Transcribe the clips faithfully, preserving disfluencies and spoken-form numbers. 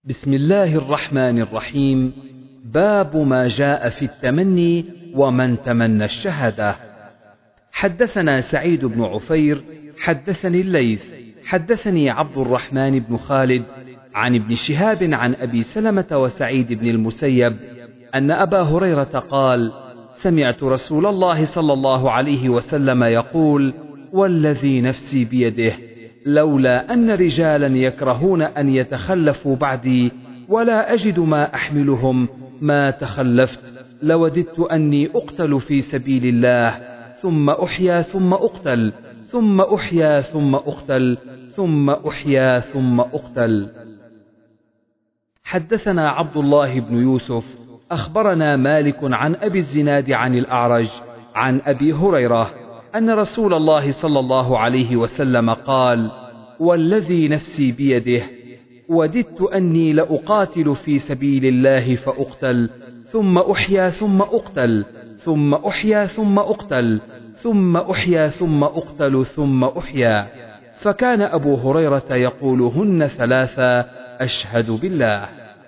بسم الله الرحمن الرحيم. باب ما جاء في التمني ومن تمنى الشهادة. حدثنا سعيد بن عفير حدثني الليث حدثني عبد الرحمن بن خالد عن ابن شهاب عن أبي سلمة وسعيد بن المسيب أن أبا هريرة قال: سمعت رسول الله صلى الله عليه وسلم يقول: والذي نفسي بيده لولا أن رجالا يكرهون أن يتخلفوا بعدي ولا أجد ما أحملهم ما تخلفت لوددت أني أقتل في سبيل الله ثم أحيا ثم أقتل ثم أحيا ثم أقتل ثم أحيا ثم أقتل. حدثنا عبد الله بن يوسف أخبرنا مالك عن أبي الزناد عن الأعرج عن أبي هريرة أن رسول الله صلى الله عليه وسلم قال: والذي نفسي بيده وددت أني لأقاتل في سبيل الله فأقتل ثم أحيا ثم أقتل ثم أحيا ثم أقتل ثم أحيا ثم أقتل ثم أحيا. فكان أبو هريرة يقولهن ثلاثا أشهد بالله.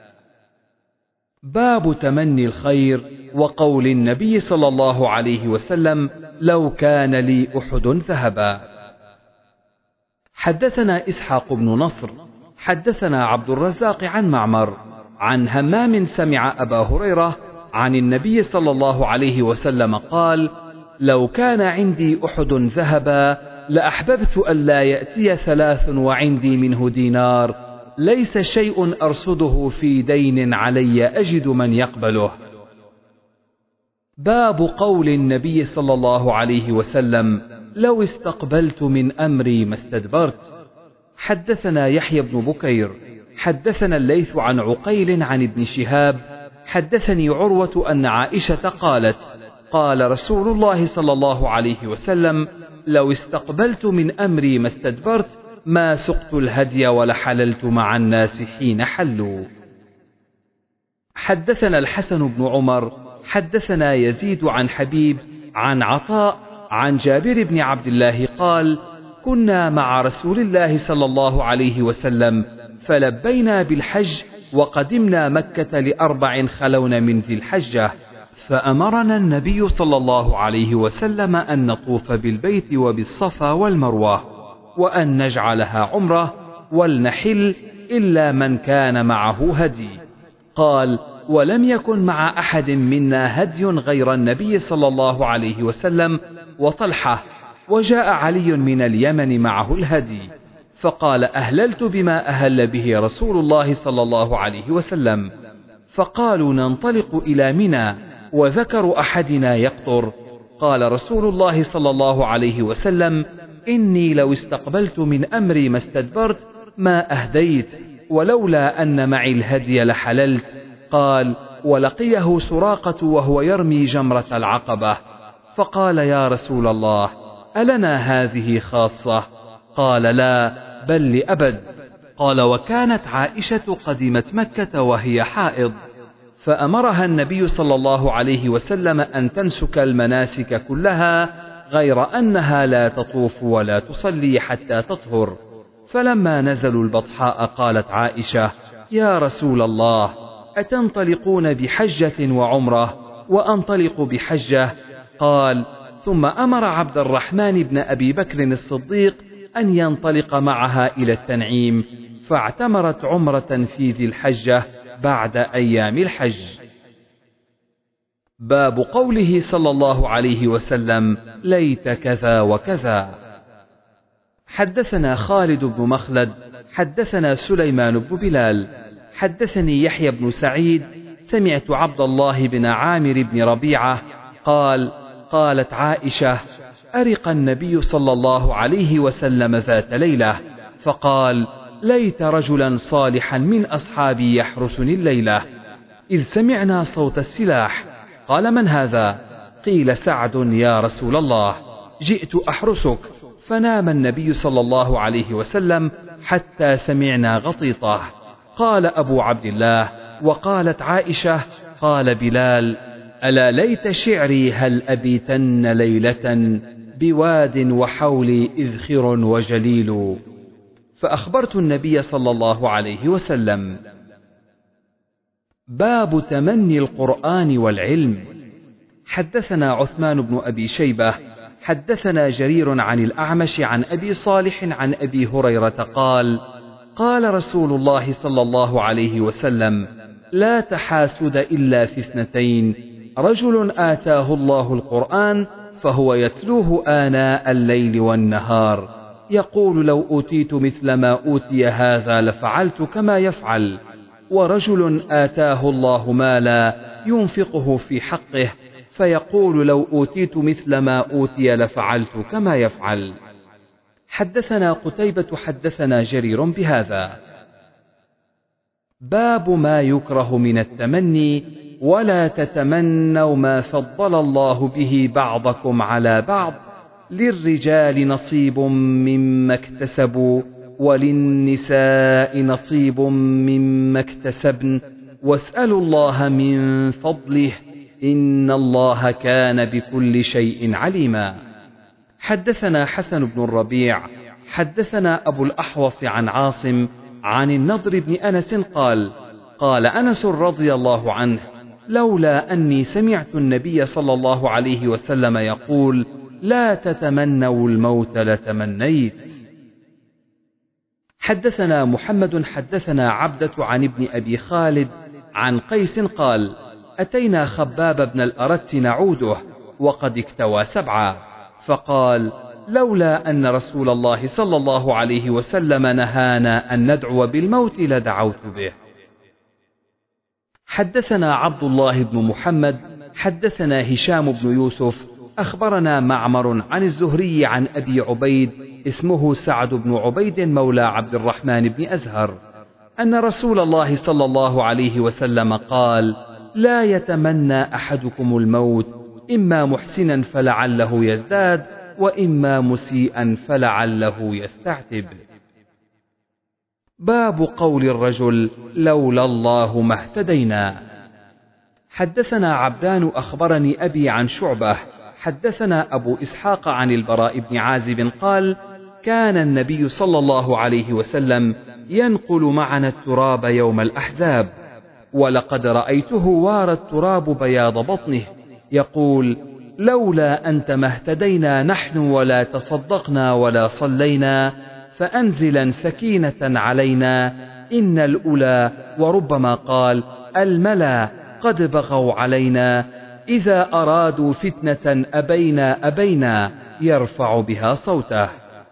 باب تمني الخير وقول النبي صلى الله عليه وسلم: لو كان لي أحد ذهبا. حدثنا إسحاق بن نصر حدثنا عبد الرزاق عن معمر عن همام سمع أبا هريرة عن النبي صلى الله عليه وسلم قال: لو كان عندي أحد ذهبا لأحببت ألا يأتي ثلاث وعندي منه دينار ليس شيء أرصده في دين علي أجد من يقبله. باب قول النبي صلى الله عليه وسلم: لو استقبلت من أمري ما استدبرت. حدثنا يحيى بن بكير حدثنا الليث عن عقيل عن ابن شهاب حدثني عروة أن عائشة قالت: قال رسول الله صلى الله عليه وسلم: لو استقبلت من أمري ما استدبرت ما سقت الهدي ولحللت مع الناس حين حلوا. حدثنا الحسن بن عمر حدثنا يزيد عن حبيب عن عطاء عن جابر بن عبد الله قال: كنا مع رسول الله صلى الله عليه وسلم فلبينا بالحج وقدمنا مكة لأربع خلون من ذي الحجة، فأمرنا النبي صلى الله عليه وسلم أن نطوف بالبيت وبالصفا والمروة وأن نجعلها عمرة ولنحل إلا من كان معه هدي. قال: ولم يكن مع أحد منا هدي غير النبي صلى الله عليه وسلم وطلحة، وجاء علي من اليمن معه الهدي، فقال: أهللت بما أهل به رسول الله صلى الله عليه وسلم. فقالوا: ننطلق إلى منى وذكر أحدنا يقطر. قال رسول الله صلى الله عليه وسلم: إني لو استقبلت من أمري ما استدبرت ما أهديت ولولا أن معي الهدي لحللت. قال: ولقيه سراقة وهو يرمي جمرة العقبة، فقال: يا رسول الله، ألنا هذه خاصة؟ قال: لا، بل لأبد. قال: وكانت عائشة قدمت مكة وهي حائض، فأمرها النبي صلى الله عليه وسلم أن تنسك المناسك كلها غير أنها لا تطوف ولا تصلي حتى تطهر. فلما نزلوا البطحاء قالت عائشة: يا رسول الله، أتنطلقون بحجة وعمرة وأنطلق بحجة؟ قال: ثم أمر عبد الرحمن بن أبي بكر الصديق أن ينطلق معها إلى التنعيم، فاعتمرت عمرة في ذي الحجة بعد أيام الحج. باب قوله صلى الله عليه وسلم: ليت كذا وكذا. حدثنا خالد بن مخلد حدثنا سليمان بن بلال حدثني يحيى بن سعيد سمعت عبد الله بن عامر بن ربيعة قال: قالت عائشة: أرق النبي صلى الله عليه وسلم ذات ليلة، فقال: ليت رجلا صالحا من أصحابي يحرسني الليلة، إذ سمعنا صوت السلاح. قال: من هذا؟ قيل: سعد يا رسول الله، جئت أحرسك. فنام النبي صلى الله عليه وسلم حتى سمعنا غطيطه. قال أبو عبد الله: وقالت عائشة: قال بلال: ألا ليت شعري هل أبيتن ليلة بواد وحولي إذخر وجليل. فأخبرت النبي صلى الله عليه وسلم، باب تمني القرآن والعلم. حدثنا عثمان بن أبي شيبة حدثنا جرير عن الأعمش عن أبي صالح عن أبي هريرة قال قال رسول الله صلى الله عليه وسلم لا تحاسد إلا في اثنتين: رجل آتاه الله القرآن فهو يتلوه آناء الليل والنهار يقول لو أوتيت مثل ما أوتي هذا لفعلت كما يفعل، ورجل آتاه الله مالا ينفقه في حقه فيقول لو أوتيت مثل ما أوتي لفعلت كما يفعل. حدثنا قتيبة حدثنا جرير بهذا. باب ما يكره من التمني: ولا تتمنوا ما فضل الله به بعضكم على بعض، للرجال نصيب مما اكتسبوا وللنساء نصيب مما اكتسبن واسألوا الله من فضله إن الله كان بكل شيء عليما. حدثنا حسن بن الربيع حدثنا أبو الأحوص عن عاصم عن النضر بن أنس قال قال أنس رضي الله عنه لولا أني سمعت النبي صلى الله عليه وسلم يقول لا تتمنوا الموت لتمنيت. حدثنا محمد حدثنا عبدة عن ابن أبي خالد عن قيس قال أتينا خباب بن الأرت نعوده وقد اكتوى سبعا، فقال لولا أن رسول الله صلى الله عليه وسلم نهانا أن ندعو بالموت لدعوت به. حدثنا عبد الله بن محمد حدثنا هشام بن يوسف أخبرنا معمر عن الزهري عن أبي عبيد اسمه سعد بن عبيد مولى عبد الرحمن بن أزهر أن رسول الله صلى الله عليه وسلم قال لا يتمنى أحدكم الموت إما محسنا فلعله يزداد وإما مسيئا فلعله يستعتب. باب قول الرجل لولا الله ما اهتدينا. حدثنا عبدان أخبرني أبي عن شعبة حدثنا أبو إسحاق عن البراء بن عازب قال كان النبي صلى الله عليه وسلم ينقل معنا التراب يوم الأحزاب، ولقد رأيته وارى التراب بياض بطنه يقول لولا أنت ما اهتدينا نحن ولا تصدقنا ولا صلينا، فأنزلا سكينة علينا إن الأولى، وربما قال الملا قد بغوا علينا إذا أرادوا فتنة أبينا أبينا يرفع بها صوته.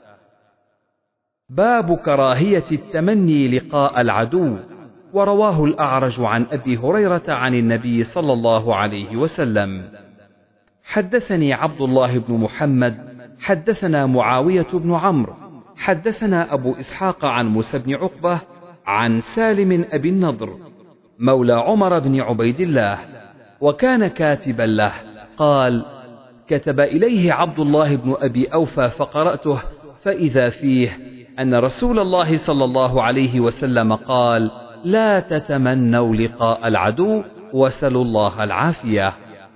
باب كراهية التمني لقاء العدو. ورواه الأعرج عن أبي هريرة عن النبي صلى الله عليه وسلم. حدثني عبد الله بن محمد حدثنا معاوية بن عمرو حدثنا أبو إسحاق عن موسى بن عقبة عن سالم أبي النضر مولى عمر بن عبيد الله وكان كاتبا له قال كتب إليه عبد الله بن أبي أوفى فقرأته فإذا فيه أن رسول الله صلى الله عليه وسلم قال لا تتمنوا لقاء العدو وسلوا الله العافية.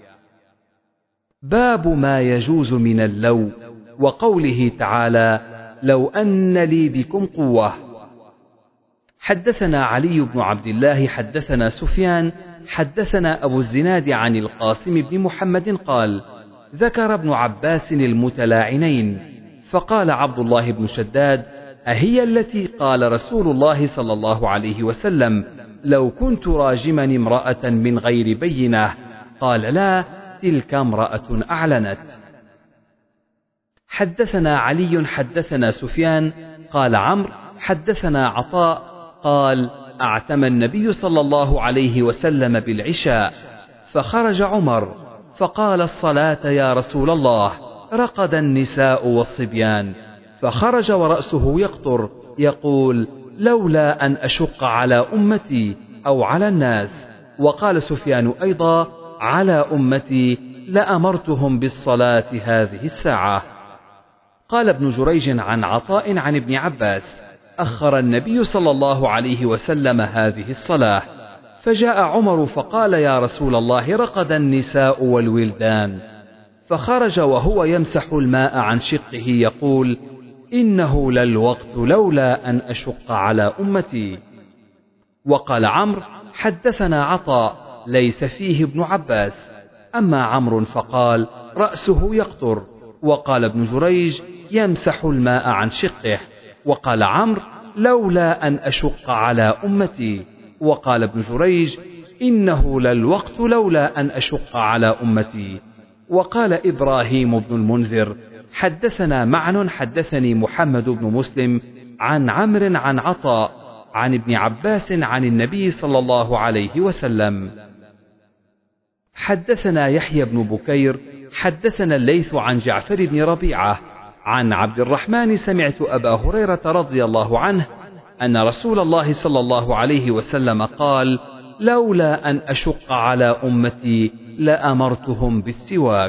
باب ما يجوز من اللو وقوله تعالى لو أن لي بكم قوة. حدثنا علي بن عبد الله حدثنا سفيان حدثنا أبو الزناد عن القاسم بن محمد قال ذكر ابن عباس المتلاعنين فقال عبد الله بن شداد أهي التي قال رسول الله صلى الله عليه وسلم لو كنت راجما امرأة من غير بينة؟ قال لا، تلك امرأة أعلنت. حدثنا علي حدثنا سفيان قال عمرو حدثنا عطاء قال أعتم النبي صلى الله عليه وسلم بالعشاء فخرج عمر فقال الصلاة يا رسول الله، رقد النساء والصبيان، فخرج ورأسه يقطر يقول لولا أن أشق على أمتي أو على الناس. وقال سفيان أيضا على أمتي لأمرتهم بالصلاة هذه الساعة. قال ابن جريج عن عطاء عن ابن عباس أخر النبي صلى الله عليه وسلم هذه الصلاة، فجاء عمر فقال يا رسول الله رقد النساء والولدان، فخرج وهو يمسح الماء عن شقه يقول إنه للوقت لولا أن أشق على أمتي. وقال عمرو حدثنا عطاء ليس فيه ابن عباس. أما عمرو فقال رأسه يقطر. وقال ابن جريج يمسح الماء عن شقه. وقال عمرو لولا أن أشق على أمتي. وقال ابن جريج إنه للوقت لولا أن أشق على أمتي. وقال إبراهيم بن المنذر حدثنا معن حدثني محمد بن مسلم عن عمرو عن عطاء عن ابن عباس عن النبي صلى الله عليه وسلم. حدثنا يحيى بن بكير حدثنا الليث عن جعفر بن ربيعة عن عبد الرحمن سمعت أبا هريرة رضي الله عنه أن رسول الله صلى الله عليه وسلم قال لولا أن أشق على أمتي لأمرتهم بالسواك.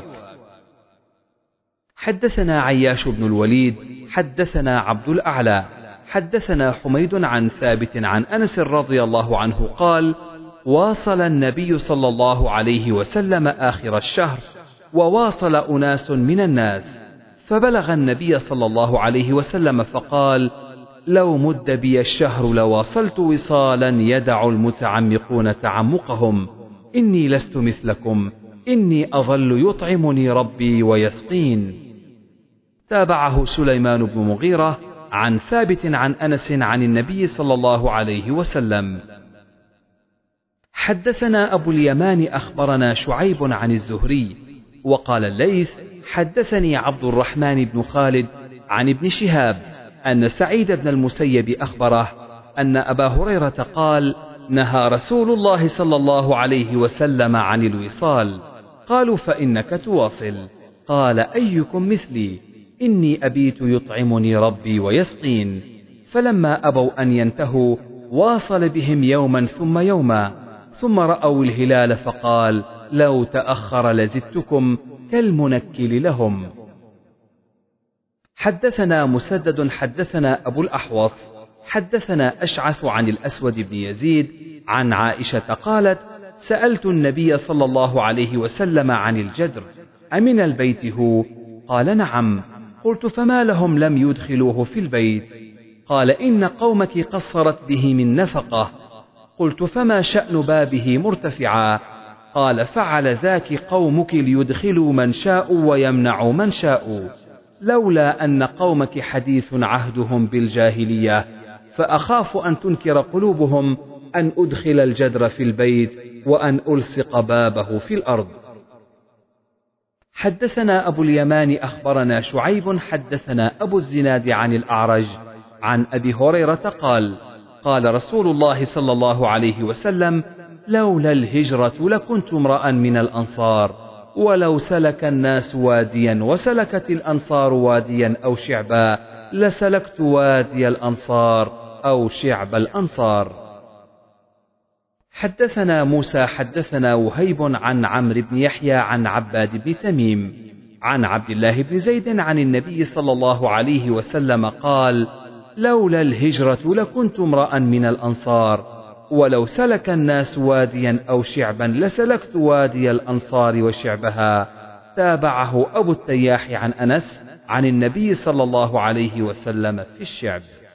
حدثنا عياش بن الوليد حدثنا عبد الأعلى حدثنا حميد عن ثابت عن أنس رضي الله عنه قال واصل النبي صلى الله عليه وسلم آخر الشهر وواصل أناس من الناس، فبلغ النبي صلى الله عليه وسلم فقال لو مد بي الشهر لواصلت وصالا يدع المتعمقون تعمقهم، إني لست مثلكم، إني أظل يطعمني ربي ويسقين. تابعه سليمان بن مغيرة عن ثابت عن أنس عن النبي صلى الله عليه وسلم. حدثنا أبو اليمان أخبرنا شعيب عن الزهري وقال الليث حدثني عبد الرحمن بن خالد عن ابن شهاب أن سعيد بن المسيب أخبره أن أبا هريرة قال نهى رسول الله صلى الله عليه وسلم عن الوصال. قالوا فإنك تواصل. قال أيكم مثلي، إني أبيت يطعمني ربي ويسقين. فلما أبوا أن ينتهوا واصل بهم يوما ثم يوما، ثم رأوا الهلال فقال لو تأخر لزدتكم كالمنكل لهم. حدثنا مسدد حدثنا أبو الأحوص حدثنا أشعث عن الأسود بن يزيد عن عائشة قالت سألت النبي صلى الله عليه وسلم عن الجدر أمن البيت هو؟ قال نعم. قلت فما لهم لم يدخلوه في البيت؟ قال إن قومك قصرت به من نفقة. قلت فما شأن بابه مرتفعا؟ قال فعل ذاك قومك ليدخلوا من شاءوا ويمنعوا من شاءوا، لولا أن قومك حديث عهدهم بالجاهلية، فأخاف أن تنكر قلوبهم أن أدخل الجدر في البيت وأن ألصق بابه في الأرض. حدثنا أبو اليمان أخبرنا شعيب حدثنا أبو الزناد عن الأعرج عن أبي هريرة قال قال رسول الله صلى الله عليه وسلم لولا الهجرة لكنت امرأ من الأنصار، ولو سلك الناس واديا وسلكت الأنصار واديا أو شعبا لسلكت وادي الأنصار أو شعب الأنصار. حدثنا موسى حدثنا وهيب عن عمرو بن يحيى عن عباد بن تميم عن عبد الله بن زيد عن النبي صلى الله عليه وسلم قال لولا الهجرة لكنت امرأ من الأنصار، ولو سلك الناس واديا أو شعبا لسلكت وادي الأنصار وشعبها. تابعه أبو التياح عن أنس عن النبي صلى الله عليه وسلم في الشعب.